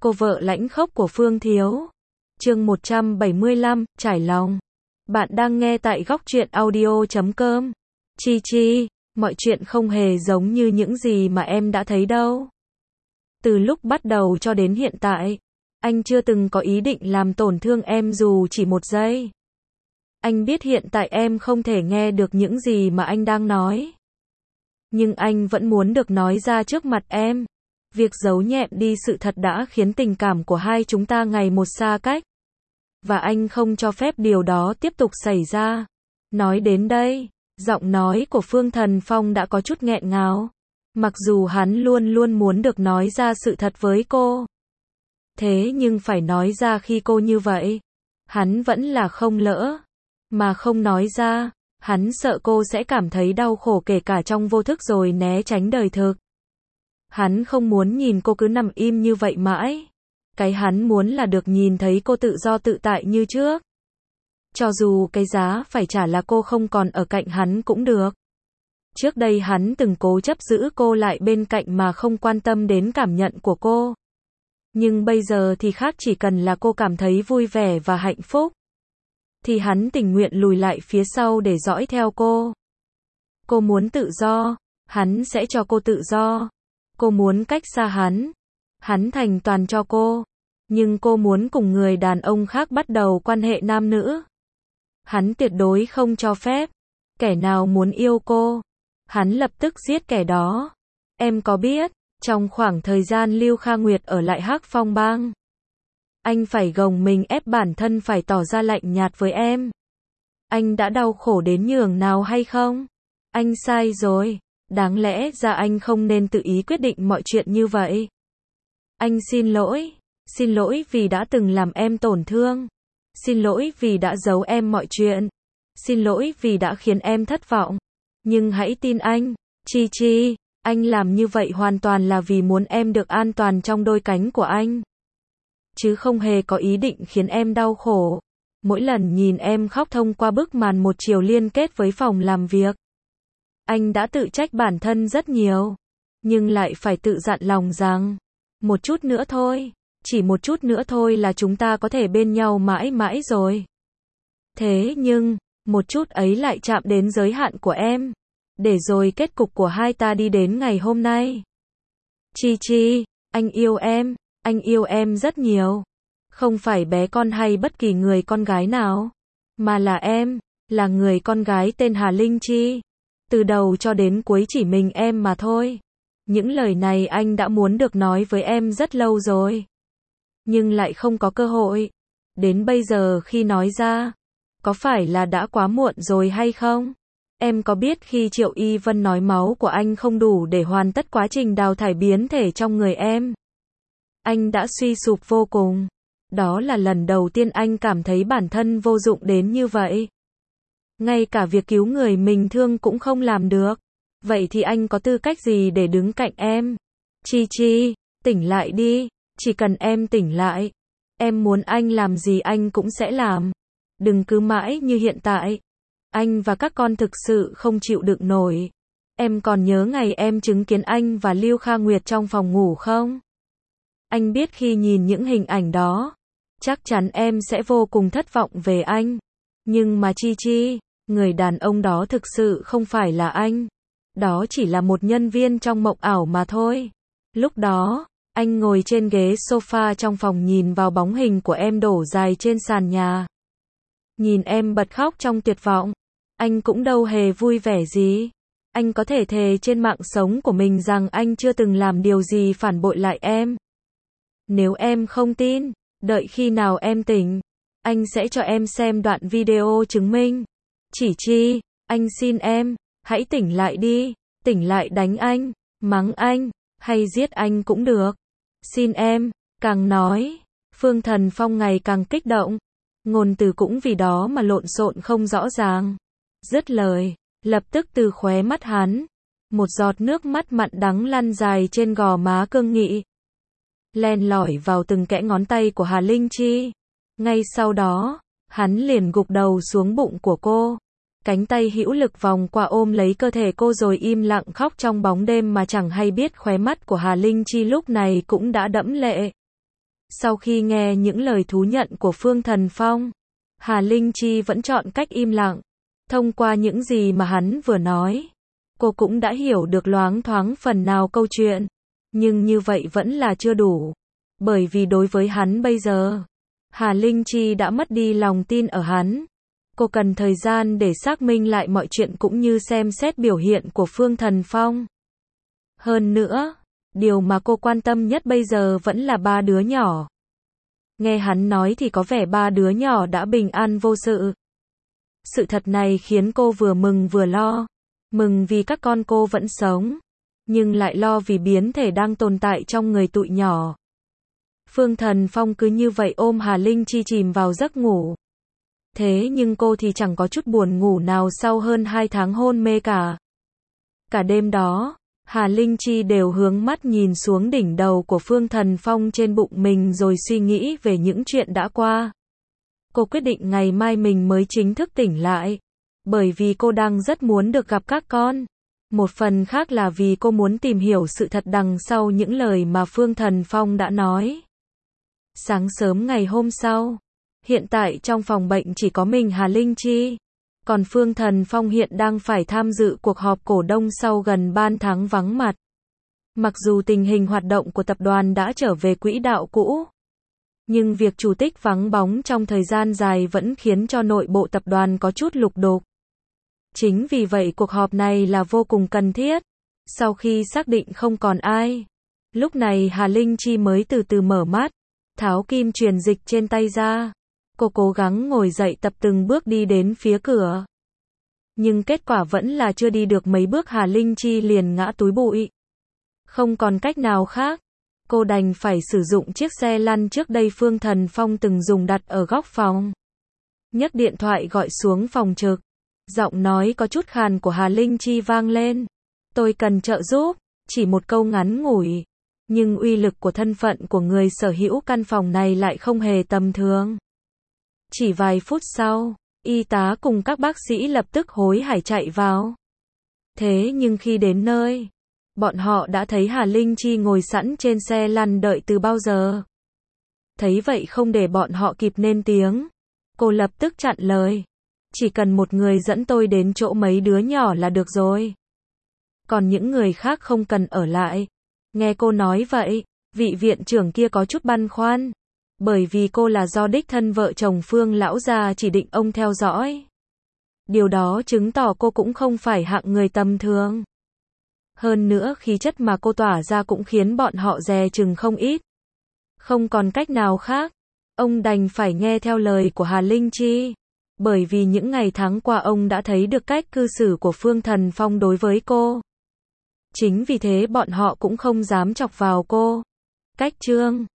Cô vợ lãnh khốc của Phương Thiếu. Chương 175, trải lòng. Bạn đang nghe tại góc truyện audio.com. Chi Chi, mọi chuyện không hề giống như những gì mà em đã thấy đâu. Từ lúc bắt đầu cho đến hiện tại, anh chưa từng có ý định làm tổn thương em dù chỉ một giây. Anh biết hiện tại em không thể nghe được những gì mà anh đang nói. Nhưng anh vẫn muốn được nói ra trước mặt em. Việc giấu nhẹm đi sự thật đã khiến tình cảm của hai chúng ta ngày một xa cách. Và anh không cho phép điều đó tiếp tục xảy ra. Nói đến đây, giọng nói của Phương Thần Phong đã có chút nghẹn ngào. Mặc dù hắn luôn luôn muốn được nói ra sự thật với cô. Thế nhưng phải nói ra khi cô như vậy, hắn vẫn là không lỡ. Mà không nói ra, hắn sợ cô sẽ cảm thấy đau khổ kể cả trong vô thức rồi né tránh đời thực. Hắn không muốn nhìn cô cứ nằm im như vậy mãi. Cái hắn muốn là được nhìn thấy cô tự do tự tại như trước. Cho dù cái giá phải trả là cô không còn ở cạnh hắn cũng được. Trước đây hắn từng cố chấp giữ cô lại bên cạnh mà không quan tâm đến cảm nhận của cô. Nhưng bây giờ thì khác, chỉ cần là cô cảm thấy vui vẻ và hạnh phúc, thì hắn tình nguyện lùi lại phía sau để dõi theo cô. Cô muốn tự do, hắn sẽ cho cô tự do. Cô muốn cách xa hắn thành toàn cho cô. Nhưng cô muốn cùng người đàn ông khác bắt đầu quan hệ nam nữ. Hắn tuyệt đối không cho phép. Kẻ nào muốn yêu cô, hắn lập tức giết kẻ đó. Em có biết, trong khoảng thời gian Lưu Kha Nguyệt ở lại Hắc Phong Bang, anh phải gồng mình ép bản thân phải tỏ ra lạnh nhạt với em. Anh đã đau khổ đến nhường nào hay không? Anh sai rồi. Đáng lẽ ra anh không nên tự ý quyết định mọi chuyện như vậy. Anh xin lỗi. Xin lỗi vì đã từng làm em tổn thương. Xin lỗi vì đã giấu em mọi chuyện. Xin lỗi vì đã khiến em thất vọng. Nhưng hãy tin anh, Chi Chi, anh làm như vậy hoàn toàn là vì muốn em được an toàn trong đôi cánh của anh. Chứ không hề có ý định khiến em đau khổ. Mỗi lần nhìn em khóc thông qua bức màn một chiều liên kết với phòng làm việc, anh đã tự trách bản thân rất nhiều. Nhưng lại phải tự dặn lòng rằng, một chút nữa thôi, chỉ một chút nữa thôi là chúng ta có thể bên nhau mãi mãi rồi. Thế nhưng, một chút ấy lại chạm đến giới hạn của em. Để rồi kết cục của hai ta đi đến ngày hôm nay. Chi Chi, anh yêu em rất nhiều. Không phải bé con hay bất kỳ người con gái nào, mà là em, là người con gái tên Hà Linh Chi. Từ đầu cho đến cuối chỉ mình em mà thôi. Những lời này anh đã muốn được nói với em rất lâu rồi. Nhưng lại không có cơ hội. Đến bây giờ khi nói ra, có phải là đã quá muộn rồi hay không? Em có biết khi Triệu Y Vân nói máu của anh không đủ để hoàn tất quá trình đào thải biến thể trong người em, anh đã suy sụp vô cùng. Đó là lần đầu tiên anh cảm thấy bản thân vô dụng đến như vậy. Ngay cả việc cứu người mình thương cũng không làm được. Vậy thì anh có tư cách gì để đứng cạnh em? Chi Chi, tỉnh lại đi. Chỉ cần em tỉnh lại, em muốn anh làm gì anh cũng sẽ làm. Đừng cứ mãi như hiện tại. Anh và các con thực sự không chịu đựng nổi. Em còn nhớ ngày em chứng kiến anh và Lưu Kha Nguyệt trong phòng ngủ không? Anh biết khi nhìn những hình ảnh đó, chắc chắn em sẽ vô cùng thất vọng về anh. Nhưng mà Chi Chi, người đàn ông đó thực sự không phải là anh. Đó chỉ là một nhân viên trong mộng ảo mà thôi. Lúc đó, anh ngồi trên ghế sofa trong phòng nhìn vào bóng hình của em đổ dài trên sàn nhà. Nhìn em bật khóc trong tuyệt vọng. Anh cũng đâu hề vui vẻ gì. Anh có thể thề trên mạng sống của mình rằng anh chưa từng làm điều gì phản bội lại em. Nếu em không tin, đợi khi nào em tỉnh, anh sẽ cho em xem đoạn video chứng minh. Chỉ Chi, anh xin em, hãy tỉnh lại đi. Tỉnh lại, đánh anh, mắng anh, hay giết anh cũng được. Xin em. Càng nói, Phương Thần Phong ngày càng kích động. Ngôn từ cũng vì đó mà lộn xộn không rõ ràng. Dứt lời, lập tức từ khóe mắt hắn, một giọt nước mắt mặn đắng lăn dài trên gò má cương nghị, len lỏi vào từng kẽ ngón tay của Hà Linh Chi. Ngay sau đó, hắn liền gục đầu xuống bụng của cô. Cánh tay hữu lực vòng qua ôm lấy cơ thể cô rồi im lặng khóc trong bóng đêm mà chẳng hay biết khóe mắt của Hà Linh Chi lúc này cũng đã đẫm lệ. Sau khi nghe những lời thú nhận của Phương Thần Phong, Hà Linh Chi vẫn chọn cách im lặng. Thông qua những gì mà hắn vừa nói, cô cũng đã hiểu được loáng thoáng phần nào câu chuyện. Nhưng như vậy vẫn là chưa đủ. Bởi vì đối với hắn bây giờ, Hà Linh Chi đã mất đi lòng tin ở hắn. Cô cần thời gian để xác minh lại mọi chuyện cũng như xem xét biểu hiện của Phương Thần Phong. Hơn nữa, điều mà cô quan tâm nhất bây giờ vẫn là 3 đứa nhỏ. Nghe hắn nói thì có vẻ 3 đứa nhỏ đã bình an vô sự. Sự thật này khiến cô vừa mừng vừa lo. Mừng vì các con cô vẫn sống, nhưng lại lo vì biến thể đang tồn tại trong người tụi nhỏ. Phương Thần Phong cứ như vậy ôm Hà Linh Chi chìm vào giấc ngủ. Thế nhưng cô thì chẳng có chút buồn ngủ nào sau hơn 2 tháng hôn mê cả. Cả đêm đó, Hà Linh Chi đều hướng mắt nhìn xuống đỉnh đầu của Phương Thần Phong trên bụng mình rồi suy nghĩ về những chuyện đã qua. Cô quyết định ngày mai mình mới chính thức tỉnh lại. Bởi vì cô đang rất muốn được gặp các con. Một phần khác là vì cô muốn tìm hiểu sự thật đằng sau những lời mà Phương Thần Phong đã nói. Sáng sớm ngày hôm sau, hiện tại trong phòng bệnh chỉ có mình Hà Linh Chi. Còn Phương Thần Phong hiện đang phải tham dự cuộc họp cổ đông sau gần 3 tháng vắng mặt. Mặc dù tình hình hoạt động của tập đoàn đã trở về quỹ đạo cũ, nhưng việc chủ tịch vắng bóng trong thời gian dài vẫn khiến cho nội bộ tập đoàn có chút lục đục. Chính vì vậy cuộc họp này là vô cùng cần thiết. Sau khi xác định không còn ai, lúc này Hà Linh Chi mới từ từ mở mắt, tháo kim truyền dịch trên tay ra. Cô cố gắng ngồi dậy tập từng bước đi đến phía cửa. Nhưng kết quả vẫn là chưa đi được mấy bước Hà Linh Chi liền ngã túi bụi. Không còn cách nào khác, cô đành phải sử dụng chiếc xe lăn trước đây Phương Thần Phong từng dùng đặt ở góc phòng. Nhấc điện thoại gọi xuống phòng trực. Giọng nói có chút khàn của Hà Linh Chi vang lên. Tôi cần trợ giúp, chỉ một câu ngắn ngủi. Nhưng uy lực của thân phận của người sở hữu căn phòng này lại không hề tầm thường. Chỉ vài phút sau, y tá cùng các bác sĩ lập tức hối hả chạy vào. Thế nhưng khi đến nơi, bọn họ đã thấy Hà Linh Chi ngồi sẵn trên xe lăn đợi từ bao giờ. Thấy vậy không để bọn họ kịp nên tiếng, cô lập tức chặn lời. Chỉ cần một người dẫn tôi đến chỗ mấy đứa nhỏ là được rồi. Còn những người khác không cần ở lại. Nghe cô nói vậy, vị viện trưởng kia có chút băn khoăn. Bởi vì cô là do đích thân vợ chồng Phương lão gia chỉ định ông theo dõi. Điều đó chứng tỏ cô cũng không phải hạng người tầm thường. Hơn nữa khí chất mà cô tỏa ra cũng khiến bọn họ dè chừng không ít. Không còn cách nào khác, ông đành phải nghe theo lời của Hà Linh Chi. Bởi vì những ngày tháng qua ông đã thấy được cách cư xử của Phương Thần Phong đối với cô. Chính vì thế bọn họ cũng không dám chọc vào cô. Cách chương